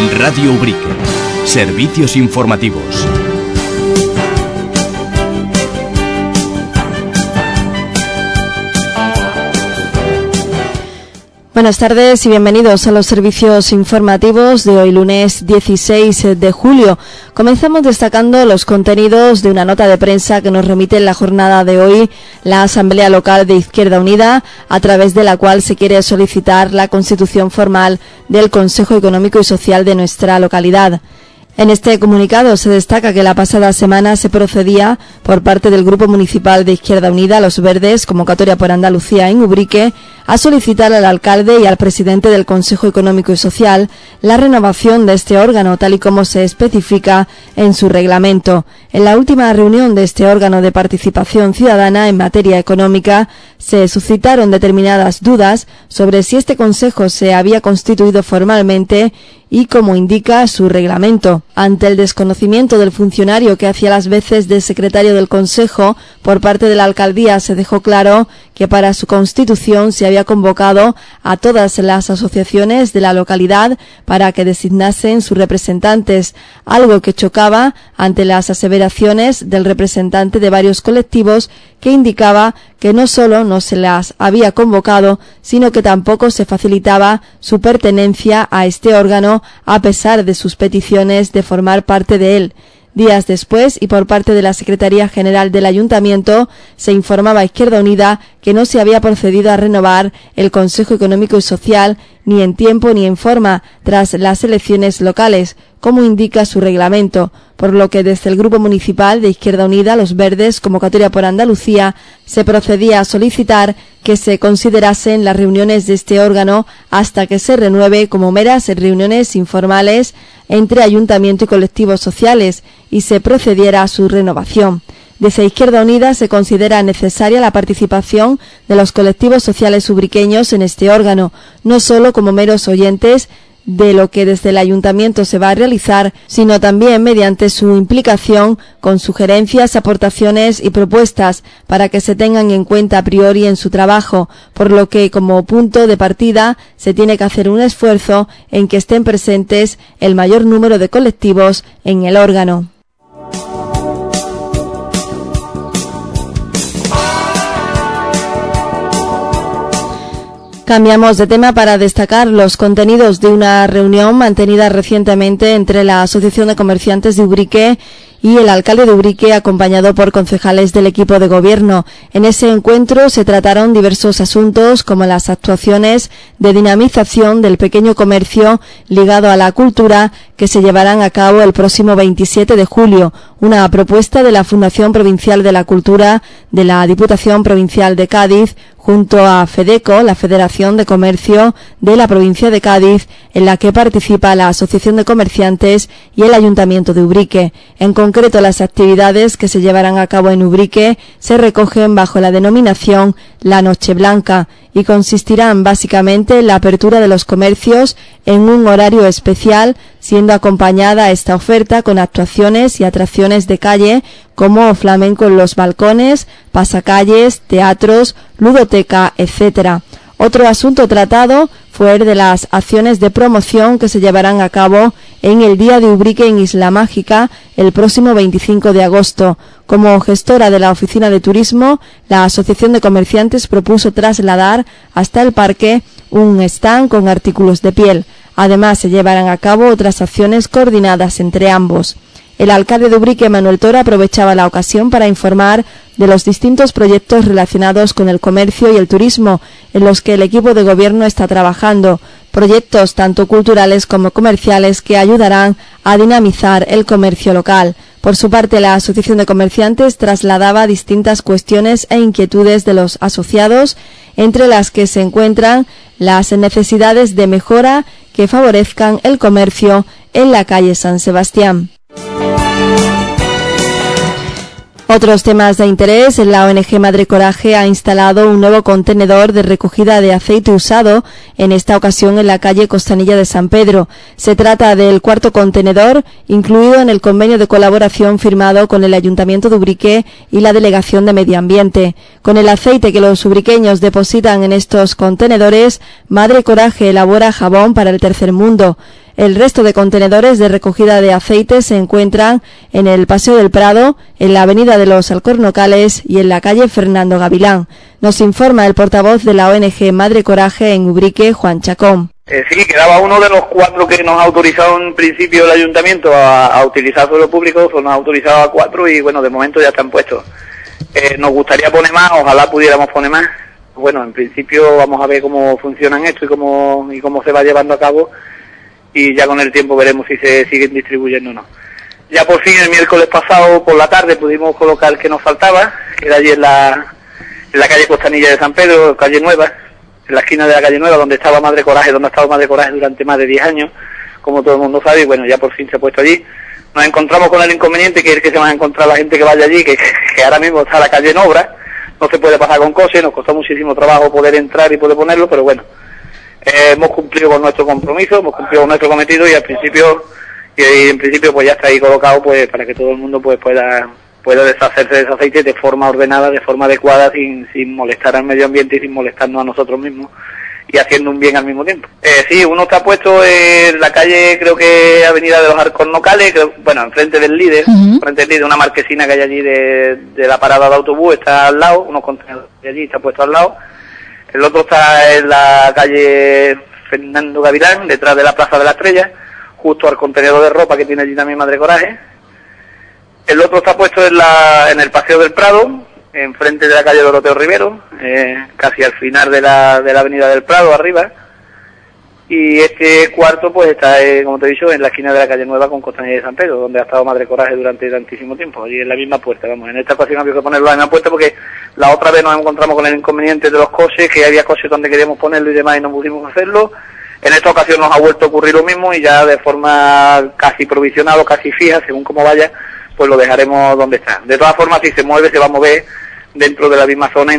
Radio Ubrique. Servicios informativos. Buenas tardes y bienvenidos a los servicios informativos de hoy lunes 16 de julio. Comenzamos destacando los contenidos de una nota de prensa que nos remite en la jornada de hoy la Asamblea Local de Izquierda Unida, a través de la cual se quiere solicitar la constitución formal del Consejo Económico y Social de nuestra localidad. En este comunicado se destaca que la pasada semana se procedía por parte del Grupo Municipal de Izquierda Unida, Los Verdes, convocatoria por Andalucía en Ubrique, a solicitar al alcalde y al presidente del Consejo Económico y Social la renovación de este órgano, tal y como se especifica en su reglamento. En la última reunión de este órgano de participación ciudadana en materia económica, se suscitaron determinadas dudas sobre si este consejo se había constituido formalmente y como indica su reglamento. Ante el desconocimiento del funcionario que hacía las veces de secretario del Consejo, por parte de la alcaldía se dejó claro que para su constitución se había convocado a todas las asociaciones de la localidad para que designasen sus representantes, algo que chocaba ante las aseveraciones del representante de varios colectivos que indicaba que no solo no se las había convocado, sino que tampoco se facilitaba su pertenencia a este órgano a pesar de sus peticiones de formar parte de él. Días después, y por parte de la Secretaría General del Ayuntamiento, se informaba a Izquierda Unida que no se había procedido a renovar el Consejo Económico y Social ni en tiempo ni en forma tras las elecciones locales, como indica su reglamento, por lo que desde el Grupo Municipal de Izquierda Unida, Los Verdes, convocatoria por Andalucía, se procedía a solicitar que se considerasen las reuniones de este órgano hasta que se renueve como meras reuniones informales entre ayuntamiento y colectivos sociales y se procediera a su renovación. Desde Izquierda Unida se considera necesaria la participación de los colectivos sociales ubriqueños en este órgano, no solo como meros oyentes de lo que desde el ayuntamiento se va a realizar, sino también mediante su implicación con sugerencias, aportaciones y propuestas para que se tengan en cuenta a priori en su trabajo, por lo que como punto de partida se tiene que hacer un esfuerzo en que estén presentes el mayor número de colectivos en el órgano. Cambiamos de tema para destacar los contenidos de una reunión mantenida recientemente entre la Asociación de Comerciantes de Ubrique y el alcalde de Ubrique, acompañado por concejales del equipo de gobierno. En ese encuentro se trataron diversos asuntos como las actuaciones de dinamización del pequeño comercio ligado a la cultura que se llevarán a cabo el próximo 27 de julio, una propuesta de la Fundación Provincial de la Cultura de la Diputación Provincial de Cádiz, junto a FEDECO, la Federación de Comercio de la Provincia de Cádiz, en la que participa la Asociación de Comerciantes y el Ayuntamiento de Ubrique. En concreto, las actividades que se llevarán a cabo en Ubrique se recogen bajo la denominación La Noche Blanca y consistirán básicamente en la apertura de los comercios en un horario especial, siendo acompañada esta oferta con actuaciones y atracciones de calle como flamenco en los balcones, pasacalles, teatros, ludoteca, etc. Otro asunto tratado fue el de las acciones de promoción que se llevarán a cabo en el Día de Ubrique en Isla Mágica el próximo 25 de agosto. Como gestora de la Oficina de Turismo, la Asociación de Comerciantes propuso trasladar hasta el parque un stand con artículos de piel. Además, se llevarán a cabo otras acciones coordinadas entre ambos. El alcalde de Ubrique, Manuel Toro, aprovechaba la ocasión para informar de los distintos proyectos relacionados con el comercio y el turismo en los que el equipo de gobierno está trabajando, proyectos tanto culturales como comerciales que ayudarán a dinamizar el comercio local. Por su parte, la Asociación de Comerciantes trasladaba distintas cuestiones e inquietudes de los asociados, entre las que se encuentran las necesidades de mejora que favorezcan el comercio en la calle San Sebastián. Otros temas de interés: la ONG Madre Coraje ha instalado un nuevo contenedor de recogida de aceite usado, en esta ocasión en la calle Costanilla de San Pedro. Se trata del cuarto contenedor, incluido en el convenio de colaboración firmado con el Ayuntamiento de Ubrique y la Delegación de Medio Ambiente. Con el aceite que los ubriqueños depositan en estos contenedores, Madre Coraje elabora jabón para el tercer mundo. El resto de contenedores de recogida de aceite se encuentran en el Paseo del Prado, en la Avenida de los Alcornocales y en la calle Fernando Gavilán. Nos informa el portavoz de la ONG Madre Coraje en Ubrique, Juan Chacón. Sí, quedaba uno de los 4 que nos ha autorizado en principio el ayuntamiento a utilizar suelo público, pues nos ha autorizado a 4 y bueno, de momento ya están puestos. Nos gustaría poner más, ojalá pudiéramos poner más. Bueno, en principio vamos a ver cómo funcionan esto y cómo se va llevando a cabo y ya con el tiempo veremos si se siguen distribuyendo o no. Ya por fin el miércoles pasado por la tarde pudimos colocar el que nos faltaba, que era allí en la calle Costanilla de San Pedro, calle Nueva, en la esquina de la calle Nueva, donde estaba Madre Coraje, durante más de 10 años, como todo el mundo sabe, y bueno, ya por fin se ha puesto allí. Nos encontramos con el inconveniente que es que se va a encontrar la gente que vaya allí, que ahora mismo está la calle en obra, no se puede pasar con coche, nos costó muchísimo trabajo poder entrar y poder ponerlo, pero bueno, hemos cumplido con nuestro compromiso, hemos cumplido con nuestro cometido y en principio pues ya está ahí colocado pues para que todo el mundo pues pueda deshacerse de ese aceite de forma ordenada, de forma adecuada, sin molestar al medio ambiente y sin molestarnos a nosotros mismos y haciendo un bien al mismo tiempo. Sí, uno está puesto en la calle, creo que Avenida de los Alcornocales, bueno, enfrente del líder, frente del líder, una marquesina que hay allí de la parada de autobús, está al lado, unos contenedores de allí, está puesto al lado. El otro está en la calle Fernando Gavilán, detrás de la Plaza de la Estrella, justo al contenedor de ropa que tiene allí también Madre Coraje. El otro está puesto en el Paseo del Prado, enfrente de la calle Doroteo Rivero, casi al final de la Avenida del Prado, arriba. Y este cuarto pues está, como te he dicho, en la esquina de la calle Nueva con Costanilla de San Pedro, donde ha estado Madre Coraje durante tantísimo tiempo, allí en la misma puerta, vamos. En esta ocasión había que ponerlo en la misma puerta porque la otra vez nos encontramos con el inconveniente de los coches, que había coches donde queríamos ponerlo y demás y no pudimos hacerlo. En esta ocasión nos ha vuelto a ocurrir lo mismo y ya de forma casi provisional o casi fija, según cómo vaya, pues lo dejaremos donde está. De todas formas, si se mueve, se va a mover dentro de la misma zona y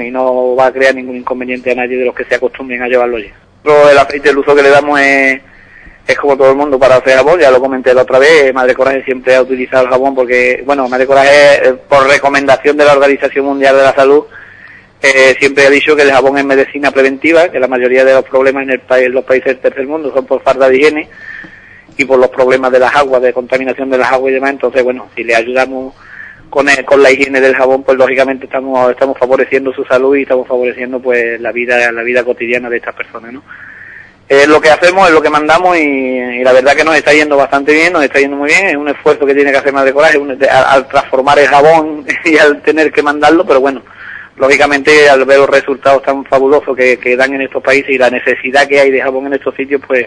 no va a crear ningún inconveniente a nadie de los que se acostumbren a llevarlo allí. El aceite, el uso que le damos es como todo el mundo para hacer jabón, ya lo comenté la otra vez. Madre Coraje siempre ha utilizado el jabón porque, bueno, Madre Coraje, por recomendación de la Organización Mundial de la Salud, siempre ha dicho que el jabón es medicina preventiva, que la mayoría de los problemas en los países del tercer mundo son por falta de higiene y por los problemas de las aguas, de contaminación de las aguas y demás. Entonces, bueno, si le ayudamos con la higiene del jabón, pues lógicamente estamos favoreciendo su salud y estamos favoreciendo pues la vida cotidiana de estas personas, ¿no? Es lo que hacemos, es lo que mandamos y la verdad que nos está yendo bastante bien, nos está yendo muy bien. Es un esfuerzo que tiene que hacer Madre Coraje al transformar el jabón y al tener que mandarlo, pero bueno, lógicamente al ver los resultados tan fabulosos que dan en estos países y la necesidad que hay de jabón en estos sitios, pues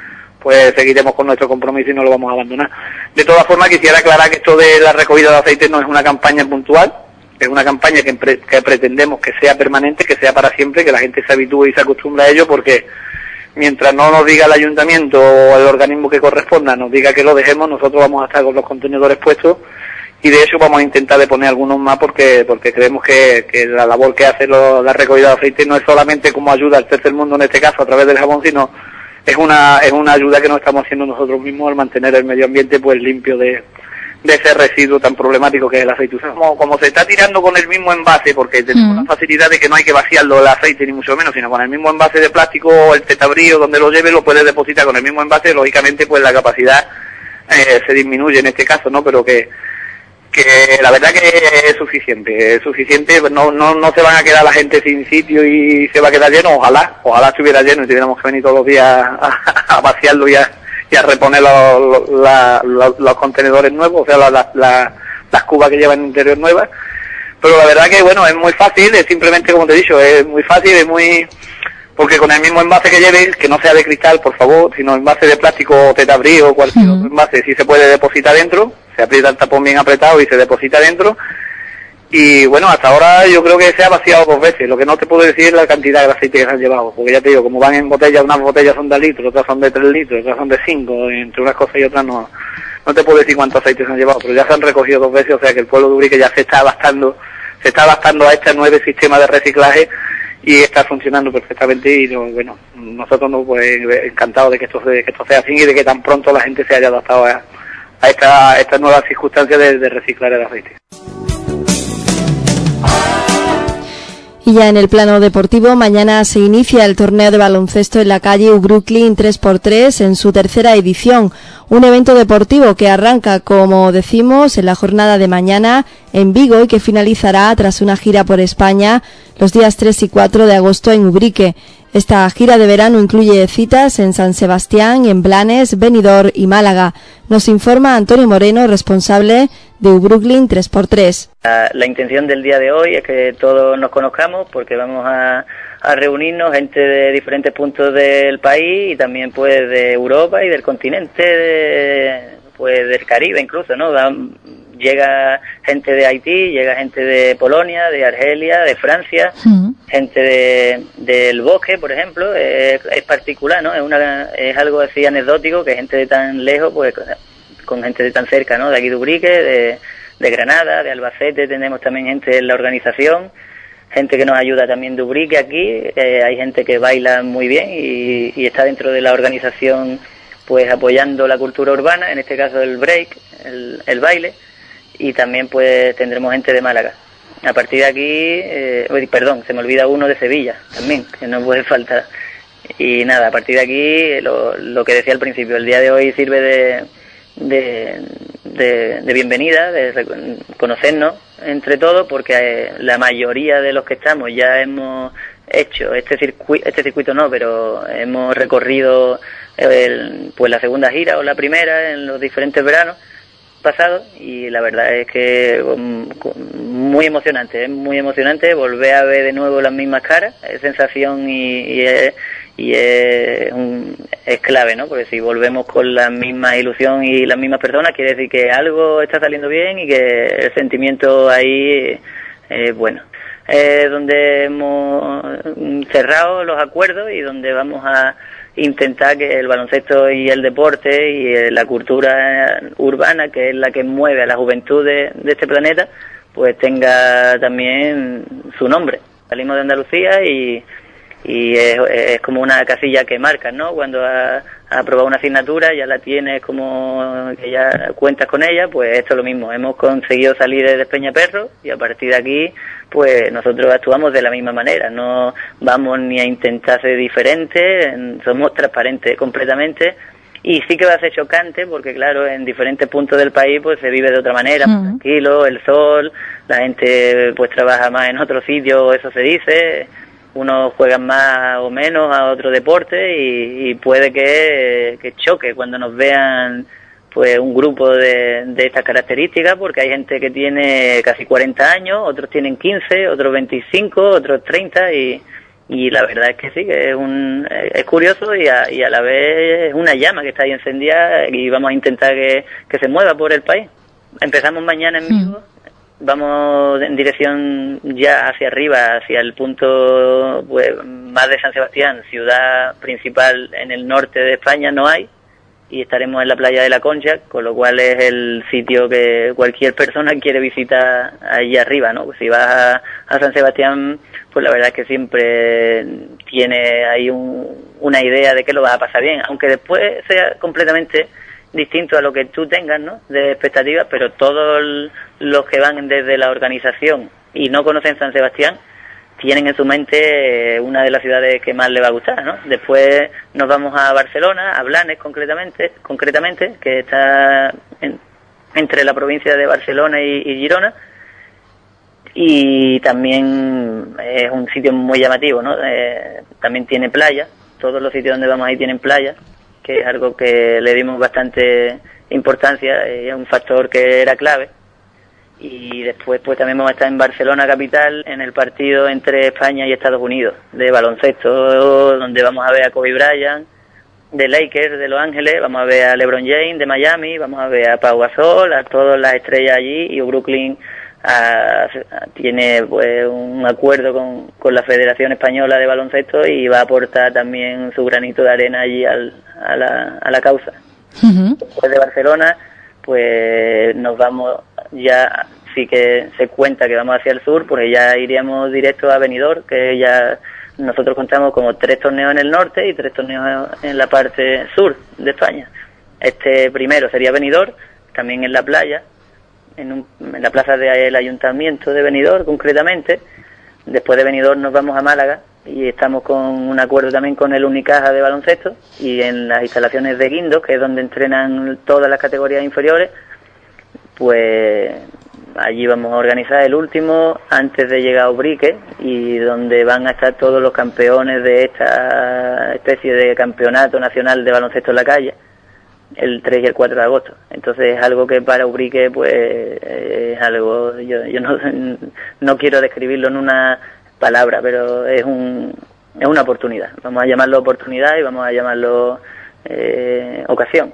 seguiremos con nuestro compromiso y no lo vamos a abandonar. De todas formas, quisiera aclarar que esto de la recogida de aceite no es una campaña puntual, es una campaña que pretendemos que sea permanente, que sea para siempre, que la gente se habitúe y se acostumbre a ello, porque mientras no nos diga el ayuntamiento o el organismo que corresponda, nos diga que lo dejemos, nosotros vamos a estar con los contenedores puestos y de hecho vamos a intentar de poner algunos más porque creemos que la labor que hace la recogida de aceite no es solamente como ayuda al tercer mundo en este caso a través del jabón, sino es una ayuda que nos estamos haciendo nosotros mismos al mantener el medio ambiente pues limpio de ese residuo tan problemático que es el aceite usado. Como se está tirando con el mismo envase, porque tenemos la facilidad de que no hay que vaciarlo el aceite ni mucho menos, sino con el mismo envase de plástico o el tetabrío donde lo lleve lo puedes depositar con el mismo envase, lógicamente pues la capacidad se disminuye en este caso, ¿no? Pero que la verdad que es suficiente, no se van a quedar la gente sin sitio y se va a quedar lleno, ojalá estuviera lleno y tuviéramos que venir todos los días a vaciarlo y a reponer los contenedores nuevos, o sea, las cubas que llevan en el interior nuevas, pero la verdad que bueno, es muy fácil, es simplemente como te he dicho, es muy fácil, porque con el mismo envase que lleves, que no sea de cristal, por favor, sino envase de plástico o tetabrí o cualquier otro envase, sí se puede depositar dentro, se aprieta el tapón bien apretado y se deposita dentro. Y bueno, hasta ahora yo creo que se ha vaciado 2 veces. Lo que no te puedo decir es la cantidad de aceite que se han llevado, porque ya te digo, como van en botellas, unas botellas son de litro, otras son de 3 litros, otras son de 5, entre unas cosas y otras no te puedo decir cuántos aceites se han llevado, pero ya se han recogido 2 veces, o sea que el pueblo de Ubrique ya se está adaptando a este nuevo sistema de reciclaje y está funcionando perfectamente y bueno, nosotros pues encantados de que esto sea así y de que tan pronto la gente se haya adaptado a esta nueva circunstancia de reciclar el aceite. Y ya en el plano deportivo, mañana se inicia el torneo de baloncesto en la calle Brooklyn 3x3 en su tercera edición. Un evento deportivo que arranca, como decimos, en la jornada de mañana en Vigo y que finalizará tras una gira por España los días 3 y 4 de agosto en Ubrique. Esta gira de verano incluye citas en San Sebastián, en Blanes, Benidorm y Málaga. Nos informa Antonio Moreno, responsable de Brooklyn 3x3. La intención del día de hoy es que todos nos conozcamos porque vamos a reunirnos gente de diferentes puntos del país y también pues de Europa y del continente, pues del Caribe incluso, ¿no? Llega gente de Haití, llega gente de Polonia, de Argelia, de Francia, gente del Bosque, por ejemplo, es particular, ¿no? Es algo así anecdótico que gente de tan lejos, pues con gente de tan cerca, ¿no? De aquí de Ubrique, de Granada, de Albacete, tenemos también gente en la organización, gente que nos ayuda también de Ubrique aquí, hay gente que baila muy bien y está dentro de la organización, pues apoyando la cultura urbana, en este caso el break, el baile. Y también pues tendremos gente de Málaga. A partir de aquí, se me olvida uno de Sevilla también, que no puede faltar. Y nada, a partir de aquí, lo que decía al principio, el día de hoy sirve de bienvenida, de conocernos entre todos, porque la mayoría de los que estamos ya hemos hecho este circuito no, pero hemos recorrido pues la segunda gira o la primera en los diferentes veranos pasado y la verdad es que es muy emocionante volver a ver de nuevo las mismas caras, es sensación y es clave, ¿no? Porque si volvemos con la misma ilusión y las mismas personas quiere decir que algo está saliendo bien y que el sentimiento ahí es bueno. Donde hemos cerrado los acuerdos y donde vamos a intentar que el baloncesto y el deporte y la cultura urbana, que es la que mueve a la juventud de este planeta, pues tenga también su nombre. Salimos de Andalucía y es como una casilla que marcas, ¿no? Cuando has aprobado una asignatura, ya la tienes como que ya cuentas con ella, pues esto es lo mismo. Hemos conseguido salir de Despeñaperro y a partir de aquí, pues nosotros actuamos de la misma manera. No vamos ni a intentar ser diferentes, somos transparentes completamente. Y sí que va a ser chocante porque, claro, en diferentes puntos del país pues se vive de otra manera, más tranquilo, el sol, la gente pues trabaja más en otro sitio, eso se dice. Unos juegan más o menos a otro deporte y puede que choque cuando nos vean pues un grupo de estas características, porque hay gente que tiene casi 40 años, otros tienen 15, otros 25, otros 30 y la verdad es que sí, que es curioso y a la vez es una llama que está ahí encendida y vamos a intentar que se mueva por el país. Empezamos mañana en Vigo. Vamos en dirección ya hacia arriba, hacia el punto pues más de San Sebastián, ciudad principal en el norte de España no hay, y estaremos en la playa de la Concha, con lo cual es el sitio que cualquier persona quiere visitar allí arriba, ¿no? Pues si vas a San Sebastián, pues la verdad es que siempre tiene ahí una idea de que lo vas a pasar bien, aunque después sea completamente distinto a lo que tú tengas, ¿no? De expectativas, pero todos los que van desde la organización y no conocen San Sebastián tienen en su mente una de las ciudades que más les va a gustar, ¿no? Después nos vamos a Barcelona, a Blanes concretamente, que está entre la provincia de Barcelona y Girona, y también es un sitio muy llamativo, ¿no? También tiene playa, todos los sitios donde vamos ahí tienen playa, que es algo que le dimos bastante importancia, es un factor que era clave. Y después pues también vamos a estar en Barcelona capital en el partido entre España y Estados Unidos de baloncesto, donde vamos a ver a Kobe Bryant de Lakers de Los Ángeles, vamos a ver a LeBron James de Miami, vamos a ver a Pau Gasol, a todas las estrellas allí, y Brooklyn tiene pues un acuerdo con la Federación Española de Baloncesto y va a aportar también su granito de arena allí a la causa. Después de Barcelona pues nos vamos, ya sí que se cuenta que vamos hacia el sur, porque ya iríamos directo a Benidorm, que ya nosotros contamos como 3 torneos en el norte y 3 torneos en la parte sur de España. Este primero sería Benidorm, también en la playa, en la plaza del Ayuntamiento de Benidorm concretamente, después de Benidorm nos vamos a Málaga y estamos con un acuerdo también con el Unicaja de baloncesto, y en las instalaciones de Guindos, que es donde entrenan todas las categorías inferiores, pues allí vamos a organizar el último antes de llegar a Ubrique, y donde van a estar todos los campeones de esta especie de campeonato nacional de baloncesto en la calle, el 3 y el 4 de agosto. Entonces es algo que para Ubrique pues es algo, yo no quiero describirlo en una palabra, pero es una oportunidad. Vamos a llamarlo oportunidad y vamos a llamarlo ocasión.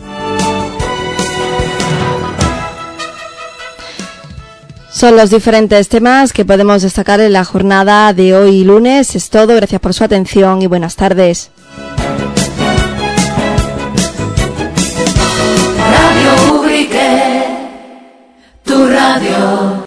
Son los diferentes temas que podemos destacar en la jornada de hoy lunes. Es todo, gracias por su atención y buenas tardes. Radio Ubrique, tu radio.